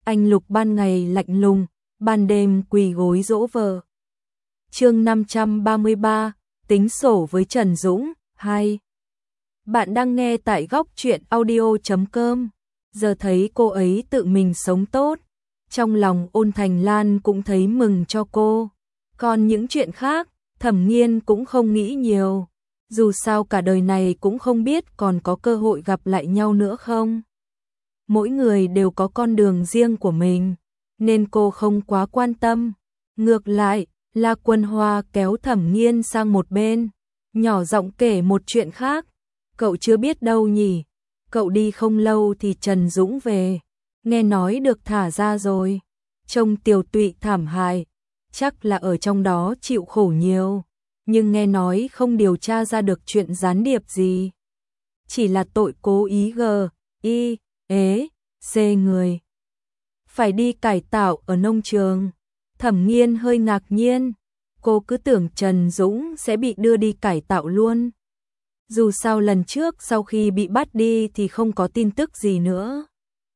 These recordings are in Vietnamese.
Anh Lục ban ngày lạnh lùng, ban đêm quỳ gối dỗ vợ. Chương 533, tính sổ với Trần Dũng 2. Bạn đang nghe tại góc truyện audio.com. Giờ thấy cô ấy tự mình sống tốt, trong lòng Ôn Thành Lan cũng thấy mừng cho cô. Còn những chuyện khác, Thẩm Nghiên cũng không nghĩ nhiều. Dù sao cả đời này cũng không biết còn có cơ hội gặp lại nhau nữa không. Mỗi người đều có con đường riêng của mình, nên cô không quá quan tâm. Ngược lại, La Quân Hoa kéo Thẩm Nghiên sang một bên, nhỏ giọng kể một chuyện khác. Cậu chưa biết đâu nhỉ, cậu đi không lâu thì Trần Dũng về, nghe nói được thả ra rồi. Trông tiều tụy thảm hại, chắc là ở trong đó chịu khổ nhiều, nhưng nghe nói không điều tra ra được chuyện gián điệp gì. Chỉ là tội cố ý C người. Phải đi cải tạo ở nông trường. Thẩm Nghiên hơi ngạc nhiên, cô cứ tưởng Trần Dũng sẽ bị đưa đi cải tạo luôn. Dù sao lần trước sau khi bị bắt đi thì không có tin tức gì nữa.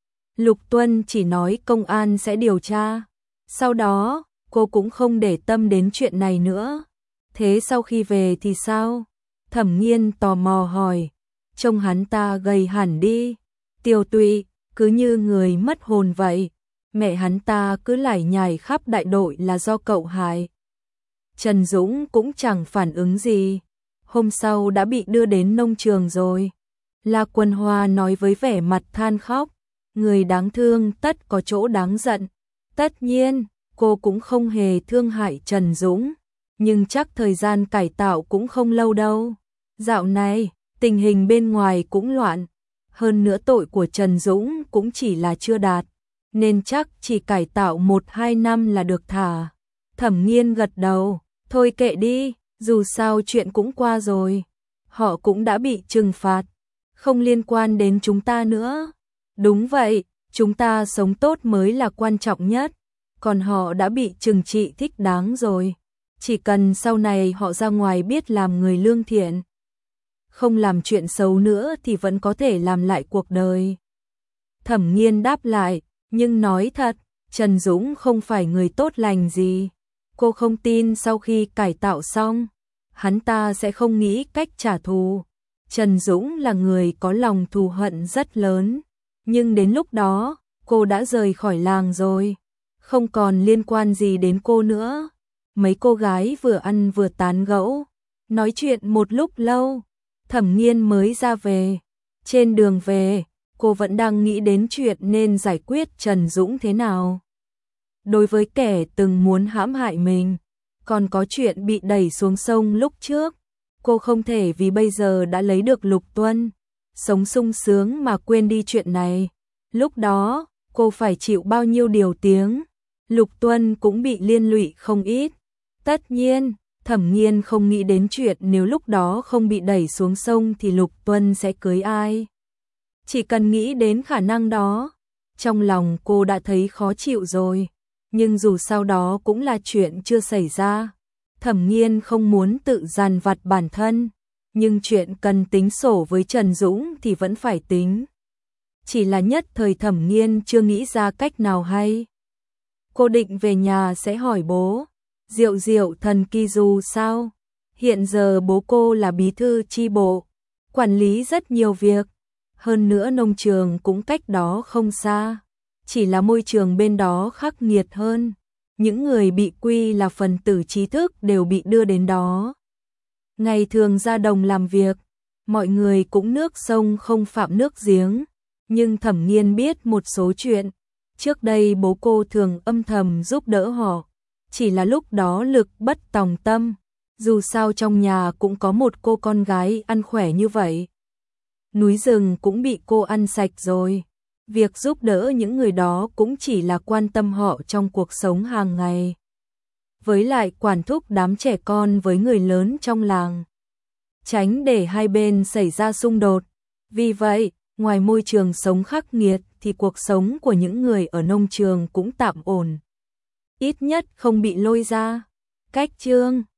Lục Tuân chỉ nói công an sẽ điều tra. Sau đó, cô cũng không để tâm đến chuyện này nữa. Thế sau khi về thì sao? Thẩm Nghiên tò mò hỏi. Trông hắn ta gầy hẳn đi, tiều tụy, cứ như người mất hồn vậy. Mẹ hắn ta cứ lải nhải khắp đại đội là do cậu hại. Trần Dũng cũng chẳng phản ứng gì. Hôm sau đã bị đưa đến nông trường rồi. La Quân Hoa nói với vẻ mặt than khóc. Người đáng thương tất có chỗ đáng giận. Tất nhiên, cô cũng không hề thương hại Trần Dũng. Nhưng chắc thời gian cải tạo cũng không lâu đâu. Dạo này, tình hình bên ngoài cũng loạn. Hơn nữa tội của Trần Dũng cũng chỉ là chưa đạt, nên chắc chỉ cải tạo 1-2 năm là được thả. Thẩm Nghiên gật đầu, thôi kệ đi, dù sao chuyện cũng qua rồi. Họ cũng đã bị trừng phạt, không liên quan đến chúng ta nữa. Đúng vậy, chúng ta sống tốt mới là quan trọng nhất, còn họ đã bị trừng trị thích đáng rồi. Chỉ cần sau này họ ra ngoài biết làm người lương thiện, không làm chuyện xấu nữa thì vẫn có thể làm lại cuộc đời. Thẩm Nghiên đáp lại, nhưng nói thật, Trần Dũng không phải người tốt lành gì. Cô không tin sau khi cải tạo xong, hắn ta sẽ không nghĩ cách trả thù. Trần Dũng là người có lòng thù hận rất lớn, nhưng đến lúc đó, cô đã rời khỏi làng rồi, không còn liên quan gì đến cô nữa. Mấy cô gái vừa ăn vừa tán gẫu, nói chuyện một lúc lâu, Thẩm Nghiên mới ra về. Trên đường về, cô vẫn đang nghĩ đến chuyện nên giải quyết Trần Dũng thế nào. Đối với kẻ từng muốn hãm hại mình, còn có chuyện bị đẩy xuống sông lúc trước, cô không thể vì bây giờ đã lấy được Lục Tuân, sống sung sướng mà quên đi chuyện này. Lúc đó, cô phải chịu bao nhiêu điều tiếng, Lục Tuân cũng bị liên lụy không ít. Tất nhiên, Thẩm Nghiên không nghĩ đến chuyện nếu lúc đó không bị đẩy xuống sông thì Lục Tuân sẽ cưới ai. Chỉ cần nghĩ đến khả năng đó, trong lòng cô đã thấy khó chịu rồi. Nhưng dù sau đó cũng là chuyện chưa xảy ra. Thẩm Nghiên không muốn tự dằn vặt bản thân, nhưng chuyện cần tính sổ với Trần Dũng thì vẫn phải tính. Chỉ là nhất thời Thẩm Nghiên chưa nghĩ ra cách nào hay. Cô định về nhà sẽ hỏi bố, Diệu Diệu thần kỳ dù sao? Hiện giờ bố cô là bí thư chi bộ, quản lý rất nhiều việc. Hơn nữa nông trường cũng cách đó không xa. Chỉ là môi trường bên đó khắc nghiệt hơn. Những người bị quy là phần tử trí thức đều bị đưa đến đó. Ngày thường ra đồng làm việc, mọi người cũng nước sông không phạm nước giếng. Nhưng Thẩm Nghiên biết một số chuyện. Trước đây bố cô thường âm thầm giúp đỡ họ. Chỉ là lúc đó lực bất tòng tâm. Dù sao trong nhà cũng có một cô con gái ăn khỏe như vậy. Núi rừng cũng bị cô ăn sạch rồi. Việc giúp đỡ những người đó cũng chỉ là quan tâm họ trong cuộc sống hàng ngày. Với lại quản thúc đám trẻ con với người lớn trong làng, tránh để hai bên xảy ra xung đột. Vì vậy, ngoài môi trường sống khắc nghiệt thì cuộc sống của những người ở nông trường cũng tạm ổn. Ít nhất không bị lôi ra. Cách chương